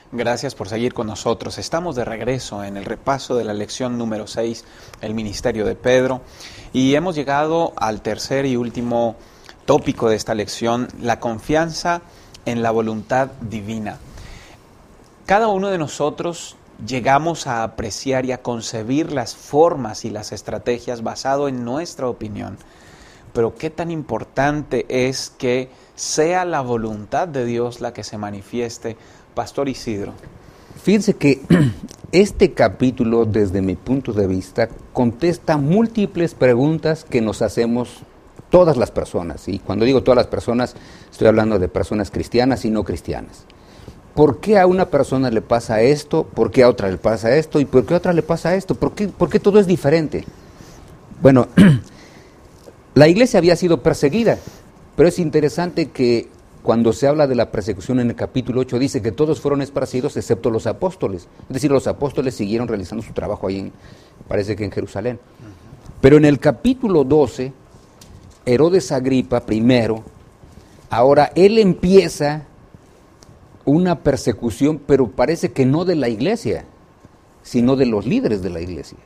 Gracias por seguir con nosotros. Estamos de regreso en el repaso de la lección número seis, el ministerio de Pedro, y hemos llegado al tercer y último tópico de esta lección, la confianza en la voluntad divina. Cada uno de nosotros llegamos a apreciar y a concebir las formas y las estrategias basado en nuestra opinión. Pero qué tan importante es que sea la voluntad de Dios la que se manifieste. Pastor Isidro. Fíjense que este capítulo, desde mi punto de vista, contesta múltiples preguntas que nos hacemos todas las personas. Y cuando digo todas las personas, estoy hablando de personas cristianas y no cristianas. ¿Por qué a una persona le pasa esto? ¿Por qué a otra le pasa esto? ¿Y por qué a otra le pasa esto? ¿Por qué, por qué todo es diferente? Bueno, la iglesia había sido perseguida, pero es interesante que cuando se habla de la persecución en el capítulo ocho, dice que todos fueron esparcidos excepto los apóstoles. Es decir, los apóstoles siguieron realizando su trabajo ahí, en, parece que en Jerusalén. Pero en el capítulo doce, Herodes Agripa primero, ahora él empieza una persecución, pero parece que no de la iglesia, sino de los líderes de la iglesia.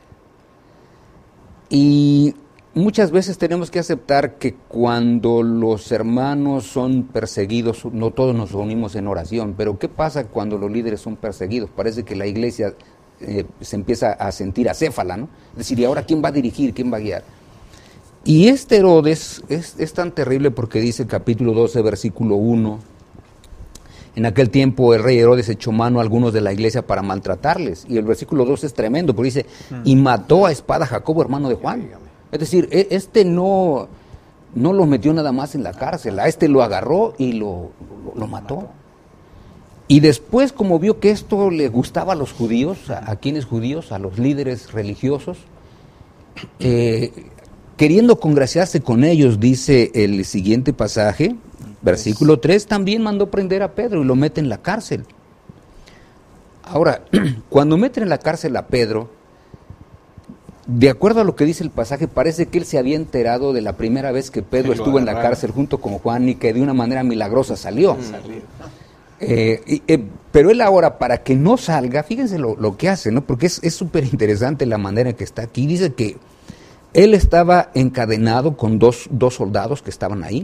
Y muchas veces tenemos que aceptar que cuando los hermanos son perseguidos, no todos nos reunimos en oración, pero ¿qué pasa cuando los líderes son perseguidos? Parece que la iglesia eh, se empieza a sentir acéfala, ¿no? Es decir, ¿y ahora quién va a dirigir, quién va a guiar? Y este Herodes es, es tan terrible porque dice el capítulo doce, versículo uno, en aquel tiempo el rey Herodes echó mano a algunos de la iglesia para maltratarles, y el versículo dos es tremendo porque dice, y mató a espada a Jacobo, hermano de Juan. Es decir, este no, no lo metió nada más en la cárcel, a este lo agarró y lo, lo, lo mató. Y después, como vio que esto le gustaba a los judíos, a, a quienes judíos, a los líderes religiosos, eh, queriendo congraciarse con ellos, dice el siguiente pasaje, versículo tres, también mandó prender a Pedro y lo mete en la cárcel. Ahora, cuando meten en la cárcel a Pedro, de acuerdo a lo que dice el pasaje, parece que él se había enterado de la primera vez que Pedro estuvo en la cárcel junto con Juan y que de una manera milagrosa salió. Eh, y, eh, pero él ahora, para que no salga, fíjense lo, lo que hace, ¿no? Porque es súper interesante la manera en que está aquí. Dice que él estaba encadenado con dos, dos soldados que estaban ahí.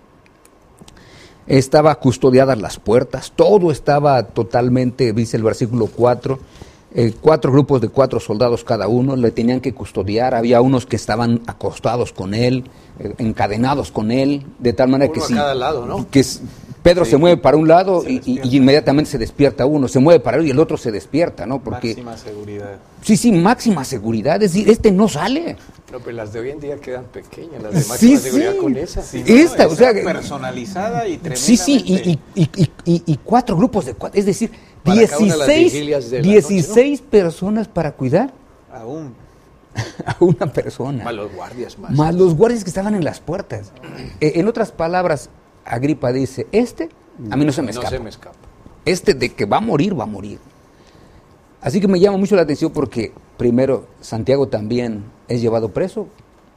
Estaba custodiadas las puertas, todo estaba totalmente, dice el versículo cuatro, Eh, cuatro grupos de cuatro soldados cada uno, le tenían que custodiar, había unos que estaban acostados con él, eh, encadenados con él, de tal manera uno que a si cada lado, ¿no? que Pedro sí, se mueve para un lado y, y, y inmediatamente se despierta uno, se mueve para él y el otro se despierta, ¿no? Porque, máxima seguridad. Sí, sí, máxima seguridad, es decir, este no sale. No, pero las de hoy en día quedan pequeñas, las de máxima Sí, seguridad sí. con esa. Sí, Esta, no, o sea, personalizada y tremendamente. Sí, sí, y, y, y, y, y cuatro grupos de cuatro, es decir, Para cada una de las vigilias de la dieciséis noche, ¿no? personas para cuidar Aún. a una persona. Más los guardias más. Más los guardias que estaban en las puertas. Eh, en otras palabras, Agripa dice, este a mí no se me escapa. No se me escapa. Este de que va a morir, va a morir. Así que me llama mucho la atención porque, primero, Santiago también es llevado preso,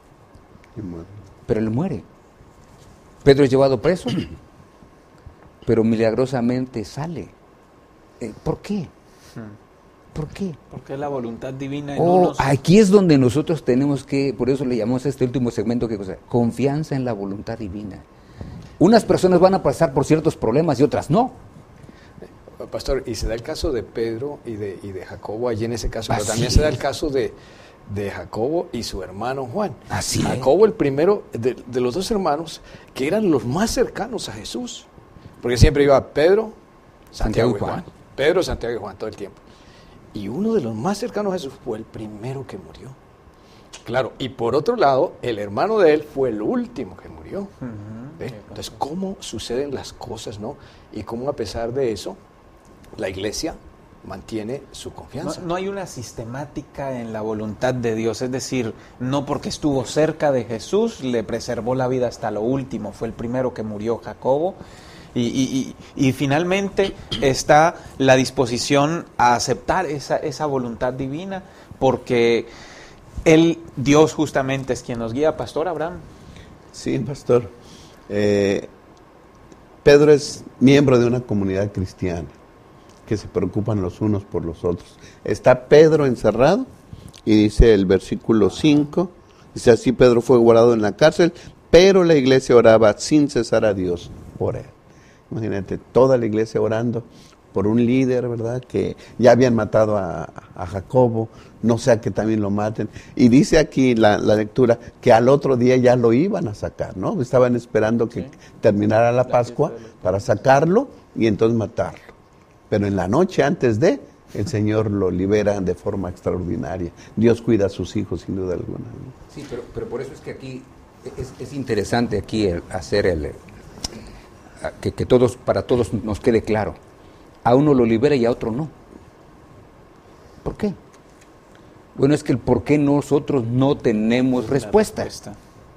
pero él muere. Pedro es llevado preso, pero milagrosamente sale. Eh, ¿Por qué? ¿Por qué? Porque la voluntad divina en Oh, unos... aquí es donde nosotros tenemos que, por eso le llamamos a este último segmento, ¿qué cosa? Confianza en la voluntad divina. Unas personas van a pasar por ciertos problemas y otras no. Pastor, y se da el caso de Pedro y de, y de Jacobo allí en ese caso, pero Así también se da el es. caso de, de Jacobo y su hermano Juan. Así Jacobo, el primero de, de los dos hermanos, que eran los más cercanos a Jesús, porque siempre iba Pedro, Santiago, Santiago y Juan. Juan. Pedro, Santiago y Juan, todo el tiempo. Y uno de los más cercanos a Jesús fue el primero que murió. Claro, y por otro lado, el hermano de él fue el último que murió. Uh-huh. ¿Ve? Entonces, ¿cómo suceden las cosas, no? Y cómo a pesar de eso, la iglesia mantiene su confianza. No, no hay una sistemática en la voluntad de Dios, es decir, no porque estuvo cerca de Jesús, le preservó la vida hasta lo último, fue el primero que murió Jacobo, y, y, y, y finalmente está la disposición a aceptar esa, esa voluntad divina, porque Él, Dios justamente es quien nos guía. Pastor Abraham. Sí, pastor. Eh, Pedro es miembro de una comunidad cristiana que se preocupan los unos por los otros. Está Pedro encerrado y dice el versículo cinco, dice así: Pedro fue guardado en la cárcel, pero la iglesia oraba sin cesar a Dios por él. Imagínate, toda la iglesia orando por un líder, ¿verdad? Que ya habían matado a, a Jacobo, no sea que también lo maten. Y dice aquí la, la lectura que al otro día ya lo iban a sacar, ¿no? Estaban esperando que sí. terminara la Pascua para sacarlo y entonces matarlo. Pero en la noche antes de, el Señor lo libera de forma extraordinaria. Dios cuida a sus hijos, sin duda alguna, ¿no? Sí, pero, pero por eso es que aquí es, es interesante aquí el hacer el... Que, que todos, para todos nos quede claro. A uno lo libera y a otro no. ¿Por qué? Bueno, es que el por qué nosotros no tenemos respuesta. respuesta.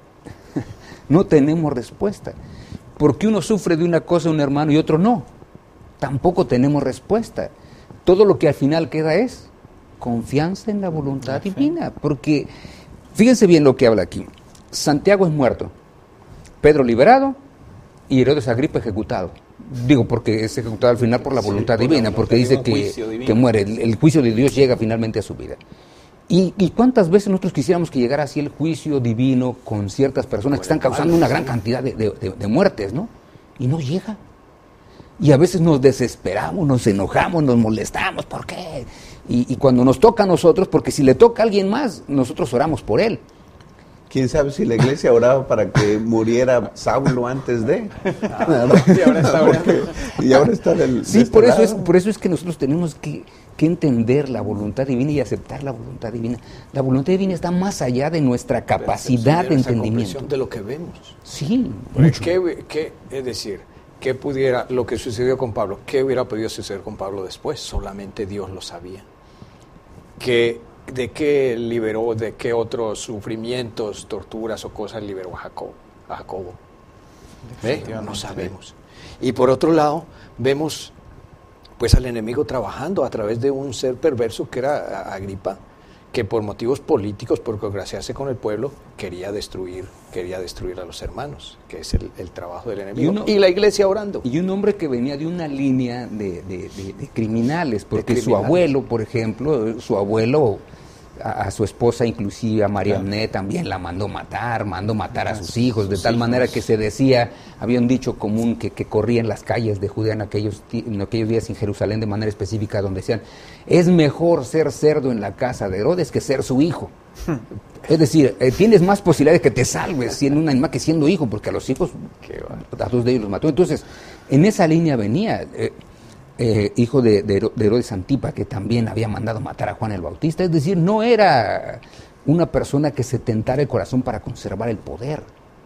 No tenemos respuesta. ¿Por qué uno sufre de una cosa un hermano y otro no? Tampoco tenemos respuesta. Todo lo que al final queda es confianza en la voluntad divina. Porque, fíjense bien lo que habla aquí. Santiago es muerto, Pedro liberado y Herodes Agripa ejecutado. Digo, porque es ejecutado al final por la voluntad sí, por divina, la voluntad porque dice que, que muere, el, el juicio de Dios llega finalmente a su vida. Y, y cuántas veces nosotros quisiéramos que llegara así el juicio divino con ciertas personas que están causando una gran cantidad de, de, de, de muertes, ¿no? Y no llega. Y a veces nos desesperamos, nos enojamos, nos molestamos, ¿por qué? Y, y cuando nos toca a nosotros, porque si le toca a alguien más, nosotros oramos por él. ¿Quién sabe si la iglesia oraba para que muriera Saulo antes de? Ah, y ahora está orando. Y ahora está del, sí, de este por eso lado. es por eso es que nosotros tenemos que, que entender la voluntad divina y aceptar la voluntad divina. La voluntad divina está más allá de nuestra capacidad de, de entendimiento. De lo que vemos. Sí. ¿Qué, qué, es decir, ¿qué pudiera, lo que sucedió con Pablo, qué hubiera podido suceder con Pablo después? Solamente Dios lo sabía. Que ¿de qué liberó, de qué otros sufrimientos, torturas o cosas liberó a Jacob, a Jacobo? ¿Eh? No sabemos. Y por otro lado, vemos pues al enemigo trabajando a través de un ser perverso que era Agripa, que por motivos políticos, por congraciarse con el pueblo, quería destruir, quería destruir a los hermanos, que es el, el trabajo del enemigo. Y, uno, y la iglesia orando. Y un hombre que venía de una línea de, de, de, de criminales, porque de criminales. Su abuelo, por ejemplo, su abuelo... A, a su esposa, inclusive a Mariamne, también la mandó matar, mandó matar a sus hijos, de tal manera que se decía, había un dicho común que, que corría en las calles de Judea en aquellos, en aquellos días en Jerusalén de manera específica, donde decían, es mejor ser cerdo en la casa de Herodes que ser su hijo. Es decir, eh, tienes más posibilidades de que te salves siendo un animal que siendo hijo, porque a los hijos, a dos de ellos los mató. Entonces, en esa línea venía... Eh, Eh, hijo de, de Herodes Antipa, que también había mandado matar a Juan el Bautista. Es decir, no era una persona que se tentara el corazón para conservar el poder.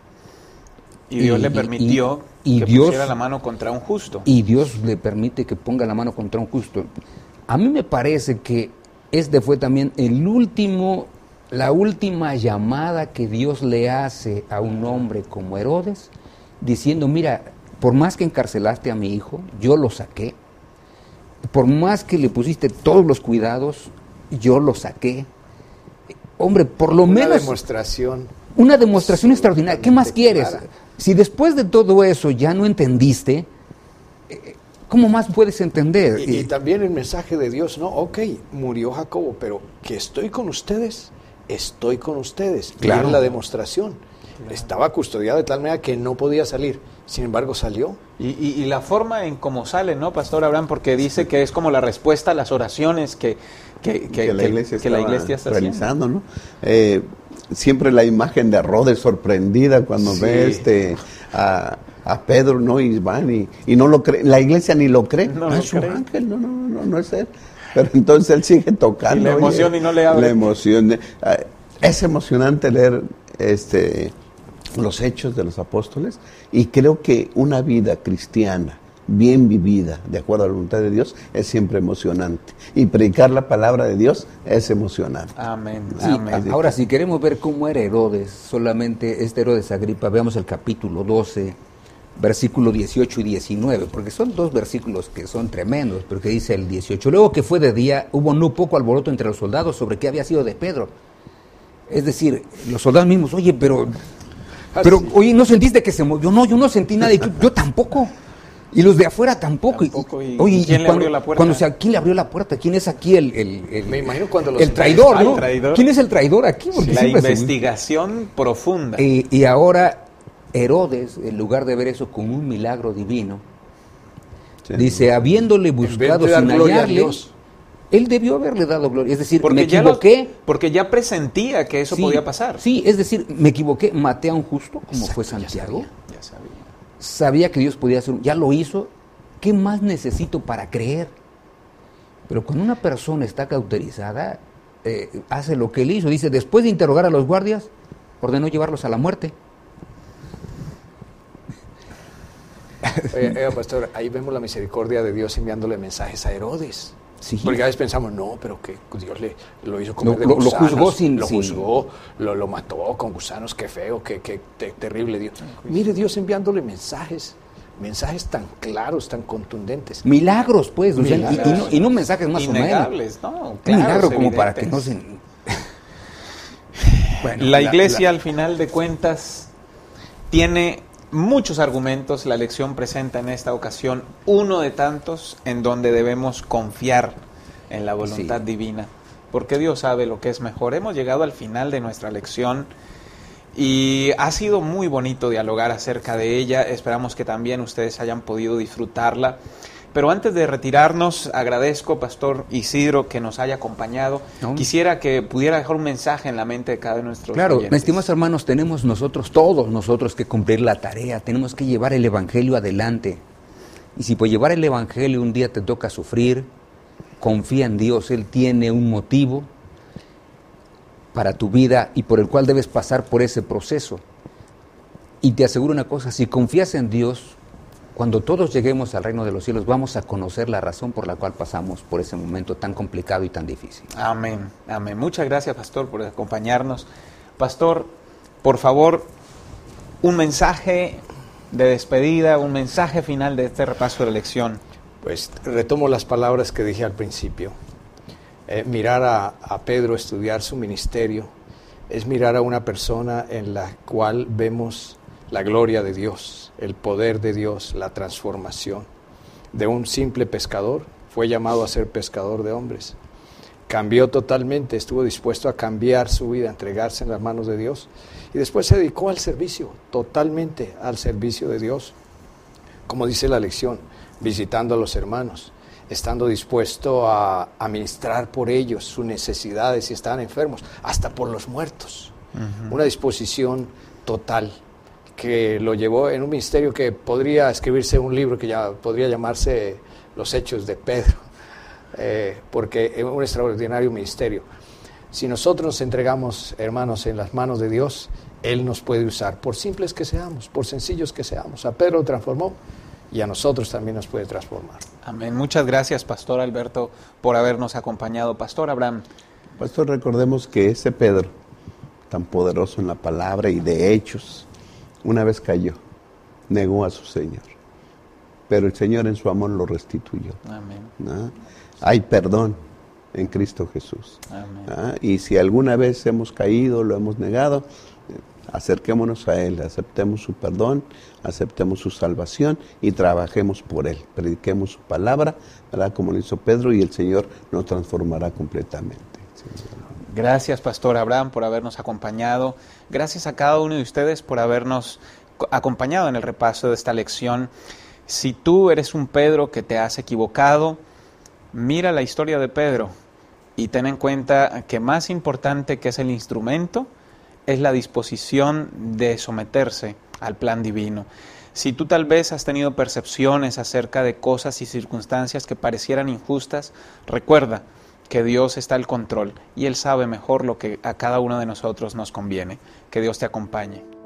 Y Dios y, le permitió y, y que Dios, pusiera la mano contra un justo. Y Dios le permite que ponga la mano contra un justo. A mí me parece que este fue también el último, la última llamada que Dios le hace a un hombre como Herodes, diciendo, mira, por más que encarcelaste a mi hijo, yo lo saqué. Por más que le pusiste todos los cuidados, yo lo saqué. Hombre, por lo una menos... Una demostración. Una demostración extraordinaria. ¿Qué más quieres? Clara. Si después de todo eso ya no entendiste, ¿cómo más puedes entender? Y, y también el mensaje de Dios, ¿no? Ok, murió Jacobo, pero que estoy con ustedes, estoy con ustedes. Claro. Y es la demostración. Claro. Estaba custodiado de tal manera que no podía salir. Sin embargo, salió. Y, y, y la forma en cómo sale, ¿no, Pastor Abraham? Porque dice que es como la respuesta a las oraciones que, que, que, que la iglesia, que la iglesia está realizando, haciendo. ¿no? Eh, siempre la imagen de Herodes sorprendida cuando sí. ve este a, a Pedro, ¿no? Y van y, y no lo cree. La iglesia ni lo cree. No, no es su ángel, no, no, no, no es él. Pero entonces él sigue tocando. Y la emoción oye, y no le abre. La emoción. De, uh, es emocionante leer este... los hechos de los apóstoles, y creo que una vida cristiana bien vivida, de acuerdo a la voluntad de Dios, es siempre emocionante, y predicar la palabra de Dios es emocionante. Amén. Sí, Amén. Ahora, si queremos ver cómo era Herodes, solamente este Herodes Agripa, veamos el capítulo doce, versículo dieciocho y diecinueve, porque son dos versículos que son tremendos, porque dice el dieciocho, luego que fue de día, hubo no poco alboroto entre los soldados sobre qué había sido de Pedro. Es decir, los soldados mismos, oye, pero... Pero, oye, ¿no sentiste que se movió? No, yo no sentí nada, y yo, yo tampoco. Y los de afuera tampoco. Tampoco. ¿Y Oye, quién y le cuando, abrió la puerta? Cuando se, ¿quién le abrió la puerta? ¿Quién es aquí el, el, el, Me imagino cuando los el traidor, Ah, ¿no? el traidor. ¿Quién es el traidor aquí? Porque La siempre se- investigación profunda. Eh, y ahora Herodes, en lugar de ver eso como un milagro divino, Sí. dice, habiéndole En vez buscado de dar sin gloria a hallarle, Dios. él debió haberle dado gloria. Es decir, me porque, ya lo- equivoqué. porque ya presentía que eso Sí, podía pasar. Sí, es decir, me equivoqué, maté a un justo, como Exacto, fue ya Santiago. sabía. Ya sabía. Sabía que Dios podía hacer, ya lo hizo. ¿Qué más necesito para creer? Pero cuando una persona está cauterizada, eh, hace lo que él hizo. Dice, después de interrogar a los guardias, ordenó llevarlos a la muerte. Oye, oiga, pastor, ahí vemos la misericordia de Dios enviándole mensajes a Herodes. Sí. Porque a veces pensamos, no, pero que Dios le lo hizo comer Lo- de lo- lo gusanos, juzgó sin- lo sin- juzgó, lo, lo mató con gusanos, qué feo, qué, qué te- terrible Dios. Mire, Dios enviándole mensajes, mensajes tan claros, tan contundentes. Milagros, pues. o sea, y- y, Milagros. no, y no mensajes más o menos. Innegables, ¿no? Un Claros, milagro como para que no evidentes. se... Bueno, La iglesia, la- al final de cuentas, tiene muchos argumentos. La lección presenta en esta ocasión uno de tantos en donde debemos confiar en la voluntad Sí. divina, porque Dios sabe lo que es mejor. Hemos llegado al final de nuestra lección y ha sido muy bonito dialogar acerca de ella. Esperamos que también ustedes hayan podido disfrutarla. Pero antes de retirarnos, agradezco, Pastor Isidro, que nos haya acompañado. No. Quisiera que pudiera dejar un mensaje en la mente de cada uno de nuestros Claro, oyentes. mis estimados hermanos, tenemos nosotros, todos nosotros, que cumplir la tarea. Tenemos que llevar el Evangelio adelante. Y si por llevar el Evangelio un día te toca sufrir, confía en Dios. Él tiene un motivo para tu vida y por el cual debes pasar por ese proceso. Y te aseguro una cosa, si confías en Dios, cuando todos lleguemos al reino de los cielos, vamos a conocer la razón por la cual pasamos por ese momento tan complicado y tan difícil. Amén, amén. Muchas gracias, Pastor, por acompañarnos. Pastor, por favor, un mensaje de despedida, un mensaje final de este repaso de la lección. Pues retomo las palabras que dije al principio. Eh, mirar a, a Pedro, estudiar su ministerio, es mirar a una persona en la cual vemos la gloria de Dios, el poder de Dios, la transformación. De un simple pescador, fue llamado a ser pescador de hombres. Cambió totalmente, estuvo dispuesto a cambiar su vida, a entregarse en las manos de Dios. Y después se dedicó al servicio, totalmente al servicio de Dios. Como dice la lección, visitando a los hermanos, estando dispuesto a, a ministrar por ellos sus necesidades si estaban enfermos, hasta por los muertos. Uh-huh. Una disposición total que lo llevó en un ministerio que podría escribirse un libro que ya podría llamarse Los Hechos de Pedro, eh, porque es un extraordinario ministerio. Si nosotros nos entregamos, hermanos, en las manos de Dios, Él nos puede usar, por simples que seamos, por sencillos que seamos. A Pedro lo transformó y a nosotros también nos puede transformar. Amén. Muchas gracias, Pastor Alberto, por habernos acompañado. Pastor Abraham. Pastor, recordemos que ese Pedro, tan poderoso en la palabra y de hechos, una vez cayó, negó a su Señor, pero el Señor en su amor lo restituyó. Amén. ¿No? Hay perdón en Cristo Jesús. Amén. ¿No? Y si alguna vez hemos caído, lo hemos negado, acerquémonos a Él, aceptemos su perdón, aceptemos su salvación y trabajemos por Él, prediquemos su palabra, ¿verdad? Como lo hizo Pedro, y el Señor nos transformará completamente. Señor. Gracias, Pastor Abraham, por habernos acompañado. Gracias a cada uno de ustedes por habernos acompañado en el repaso de esta lección. Si tú eres un Pedro que te has equivocado, mira la historia de Pedro y ten en cuenta que más importante que es el instrumento es la disposición de someterse al plan divino. Si tú tal vez has tenido percepciones acerca de cosas y circunstancias que parecieran injustas, recuerda que Dios está al control y Él sabe mejor lo que a cada uno de nosotros nos conviene. Que Dios te acompañe.